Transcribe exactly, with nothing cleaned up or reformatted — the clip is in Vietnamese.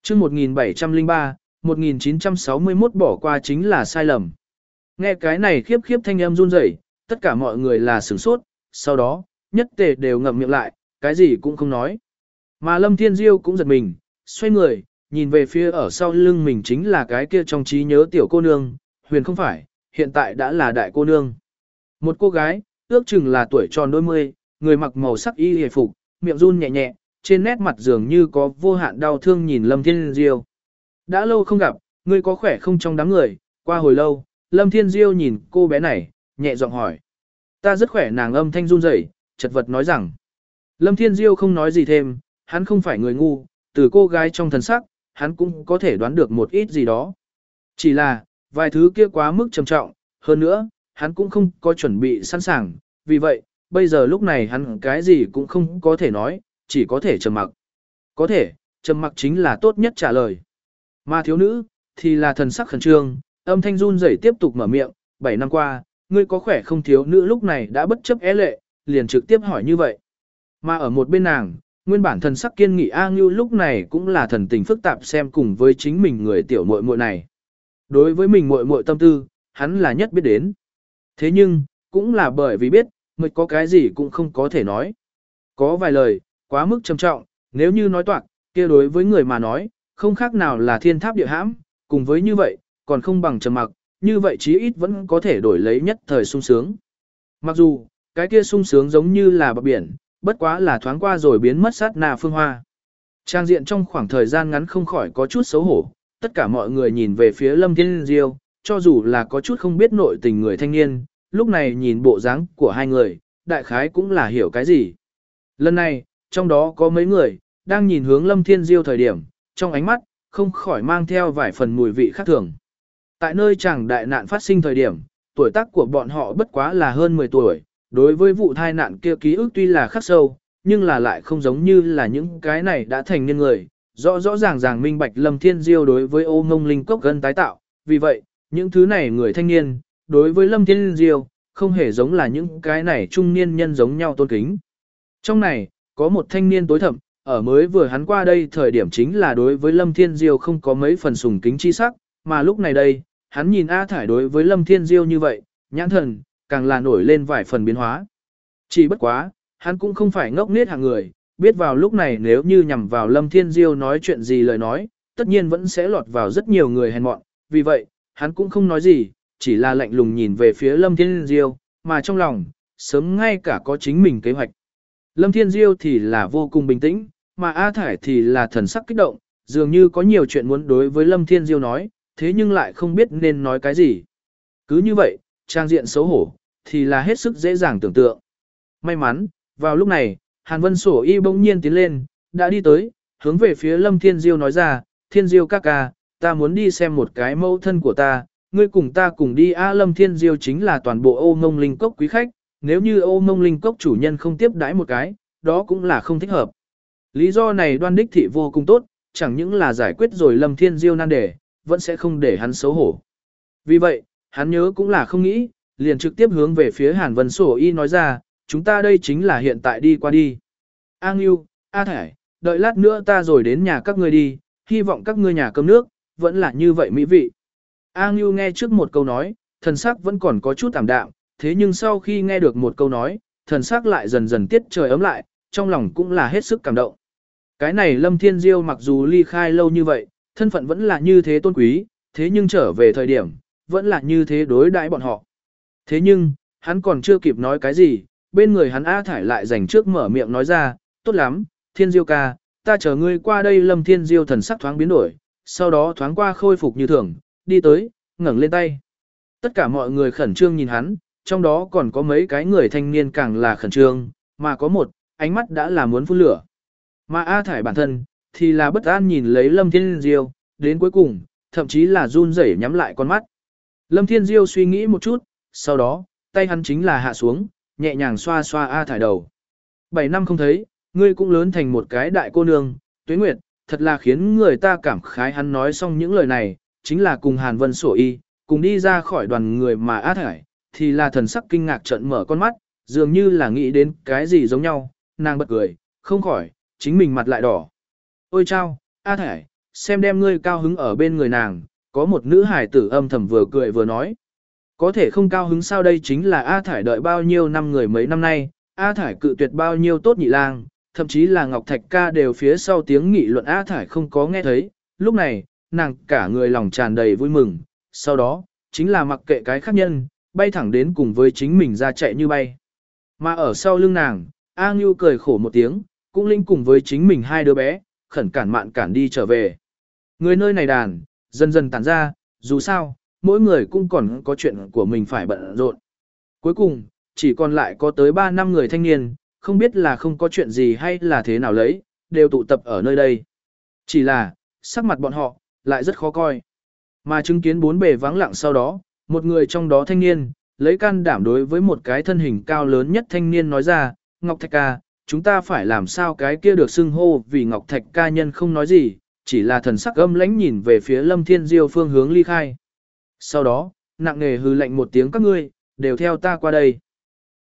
chương một nghìn bảy trăm lẻ ba, một nghìn chín trăm sáu mươi mốt bỏ qua chính là sai lầm. Nghe cái này khiếp khiếp thanh âm run rẩy, tất cả mọi người là sửng sốt, sau đó, nhất tề đều ngậm miệng lại, cái gì cũng không nói. Mà Lâm Thiên Diêu cũng giật mình, xoay người, nhìn về phía ở sau lưng mình chính là cái kia trong trí nhớ tiểu cô nương, huyền không phải, hiện tại đã là đại cô nương. Một cô gái, ước chừng là tuổi tròn đôi mươi, người mặc màu sắc y hề phục, miệng run nhẹ nhẹ, trên nét mặt dường như có vô hạn đau thương nhìn Lâm Thiên Diêu. Đã lâu không gặp, ngươi có khỏe không trong đám người, qua hồi lâu, Lâm Thiên Diêu nhìn cô bé này, nhẹ giọng hỏi. Ta rất khỏe, nàng âm thanh run rẩy, chật vật nói rằng. Lâm Thiên Diêu không nói gì thêm, hắn không phải người ngu, từ cô gái trong thần sắc, hắn cũng có thể đoán được một ít gì đó. Chỉ là, vài thứ kia quá mức trầm trọng, hơn nữa, hắn cũng không có chuẩn bị sẵn sàng, vì vậy, bây giờ lúc này hắn cái gì cũng không có thể nói, chỉ có thể trầm mặc. Có thể, trầm mặc chính là tốt nhất trả lời. Mà thiếu nữ, thì là thần sắc khẩn trương, âm thanh run rẩy tiếp tục mở miệng, bảy năm qua, ngươi có khỏe không? Thiếu nữ lúc này đã bất chấp é lệ, liền trực tiếp hỏi như vậy. Mà ở một bên nàng, nguyên bản thần sắc kiên nghị A Ngưu lúc này cũng là thần tình phức tạp xem cùng với chính mình người tiểu muội muội này. Đối với mình muội muội tâm tư, hắn là nhất biết đến. Thế nhưng, cũng là bởi vì biết, người có cái gì cũng không có thể nói. Có vài lời, quá mức trầm trọng, nếu như nói toạc, kia đối với người mà nói, không khác nào là thiên tháp địa hãm, cùng với như vậy, còn không bằng trầm mặc, như vậy chí ít vẫn có thể đổi lấy nhất thời sung sướng. Mặc dù, cái kia sung sướng giống như là bờ biển, bất quá là thoáng qua rồi biến mất sát na phương hoa. Trang diện trong khoảng thời gian ngắn không khỏi có chút xấu hổ, tất cả mọi người nhìn về phía Lâm Thiên Diêu, cho dù là có chút không biết nội tình người thanh niên, lúc này nhìn bộ dáng của hai người, đại khái cũng là hiểu cái gì. Lần này, trong đó có mấy người, đang nhìn hướng Lâm Thiên Diêu thời điểm, trong ánh mắt, không khỏi mang theo vài phần mùi vị khác thường. Tại nơi chẳng đại nạn phát sinh thời điểm, tuổi tác của bọn họ bất quá là hơn mười tuổi, đối với vụ tai nạn kia ký ức tuy là khắc sâu, nhưng là lại không giống như là những cái này đã thành niên người, rõ rõ ràng ràng minh bạch Lâm Thiên Diêu đối với ô ngông linh cốc gần tái tạo, vì vậy, những thứ này người thanh niên, đối với Lâm Thiên Diêu, không hề giống là những cái này trung niên nhân giống nhau tôn kính. Trong này, có một thanh niên tối thậm, ở mới vừa hắn qua đây thời điểm chính là đối với Lâm Thiên Diêu không có mấy phần sùng kính chi sắc, mà lúc này đây, hắn nhìn A Thải đối với Lâm Thiên Diêu như vậy, nhãn thần, càng là nổi lên vài phần biến hóa. Chỉ bất quá, hắn cũng không phải ngốc nghếch hạng người, biết vào lúc này nếu như nhằm vào Lâm Thiên Diêu nói chuyện gì lời nói, tất nhiên vẫn sẽ lọt vào rất nhiều người hèn mọn, vì vậy, hắn cũng không nói gì, chỉ là lạnh lùng nhìn về phía Lâm Thiên Diêu, mà trong lòng, sớm ngay cả có chính mình kế hoạch. Lâm Thiên Diêu thì là vô cùng bình tĩnh, mà A Thải thì là thần sắc kích động, dường như có nhiều chuyện muốn đối với Lâm Thiên Diêu nói, thế nhưng lại không biết nên nói cái gì. Cứ như vậy, trang diện xấu hổ, thì là hết sức dễ dàng tưởng tượng. May mắn, vào lúc này, Hàn Vân Sổ Y bỗng nhiên tiến lên, đã đi tới, hướng về phía Lâm Thiên Diêu nói ra, Thiên Diêu ca ca, ta muốn đi xem một cái mẫu thân của ta, ngươi cùng ta cùng đi. A Lâm Thiên Diêu chính là toàn bộ Ô Ngông Linh Cốc quý khách, nếu như Ô Ngông Linh Cốc chủ nhân không tiếp đãi một cái, đó cũng là không thích hợp. Lý do này Đoan Đích Thị vô cùng tốt, chẳng những là giải quyết rồi Lâm Thiên Diêu nan đề, vẫn sẽ không để hắn xấu hổ. Vì vậy, hắn nhớ cũng là không nghĩ, liền trực tiếp hướng về phía Hàn Vân Sổ Y nói ra, chúng ta đây chính là hiện tại đi qua đi. A Ngưu, A Thải, đợi lát nữa ta rồi đến nhà các ngươi đi, hy vọng các ngươi nhà cơm nước, vẫn là như vậy mỹ vị. A Ngưu nghe trước một câu nói, thần sắc vẫn còn có chút tạm đạm, thế nhưng sau khi nghe được một câu nói, thần sắc lại dần dần tiết trời ấm lại, trong lòng cũng là hết sức cảm động. Cái này Lâm Thiên Diêu mặc dù ly khai lâu như vậy, thân phận vẫn là như thế tôn quý, thế nhưng trở về thời điểm, vẫn là như thế đối đãi bọn họ. Thế nhưng, hắn còn chưa kịp nói cái gì, bên người hắn A Thải lại dành trước mở miệng nói ra, tốt lắm, Thiên Diêu ca, ta chờ ngươi qua đây. Lâm Thiên Diêu thần sắc thoáng biến đổi, sau đó thoáng qua khôi phục như thường, đi tới, ngẩng lên tay. Tất cả mọi người khẩn trương nhìn hắn, trong đó còn có mấy cái người thanh niên càng là khẩn trương, mà có một, ánh mắt đã là muốn phun lửa. Mà A Thải bản thân, thì là bất an nhìn lấy Lâm Thiên Diêu, đến cuối cùng, thậm chí là run rẩy nhắm lại con mắt. Lâm Thiên Diêu suy nghĩ một chút, sau đó, tay hắn chính là hạ xuống, nhẹ nhàng xoa xoa A Thải đầu. Bảy năm không thấy, ngươi cũng lớn thành một cái đại cô nương, Tuế Nguyệt, thật là khiến người ta cảm khái. Hắn nói xong những lời này, chính là cùng Hàn Vân Sổ Y, cùng đi ra khỏi đoàn người mà A Thải, thì là thần sắc kinh ngạc trợn mở con mắt, dường như là nghĩ đến cái gì giống nhau, nàng bật cười, không khỏi, chính mình mặt lại đỏ. Ôi chao, A Thải, xem đem ngươi cao hứng ở bên người nàng, có một nữ hải tử âm thầm vừa cười vừa nói. Có thể không cao hứng sao, đây chính là A Thải đợi bao nhiêu năm người mấy năm nay, A Thải cự tuyệt bao nhiêu tốt nhị lang, thậm chí là Ngọc Thạch ca đều phía sau tiếng nghị luận A Thải không có nghe thấy, lúc này, nàng cả người lòng tràn đầy vui mừng, sau đó, chính là mặc kệ cái khác nhân, bay thẳng đến cùng với chính mình ra chạy như bay. Mà ở sau lưng nàng, A Ngưu cười khổ một tiếng, cũng linh cùng với chính mình hai đứa bé, khẩn cản mạn cản đi trở về. Người nơi này đàn, dần dần tản ra, dù sao, mỗi người cũng còn có chuyện của mình phải bận rộn. Cuối cùng, chỉ còn lại có tới ba năm người thanh niên, không biết là không có chuyện gì hay là thế nào lấy, đều tụ tập ở nơi đây. Chỉ là, sắc mặt bọn họ, lại rất khó coi. Mà chứng kiến bốn bề vắng lặng sau đó, một người trong đó thanh niên, lấy can đảm đối với một cái thân hình cao lớn nhất thanh niên nói ra, Ngọc Thạch ca, chúng ta phải làm sao cái kia được xưng hô, vì Ngọc Thạch ca nhân không nói gì, chỉ là thần sắc âm lãnh nhìn về phía Lâm Thiên Diêu phương hướng ly khai. Sau đó, nặng nề hư lệnh một tiếng, các ngươi, đều theo ta qua đây.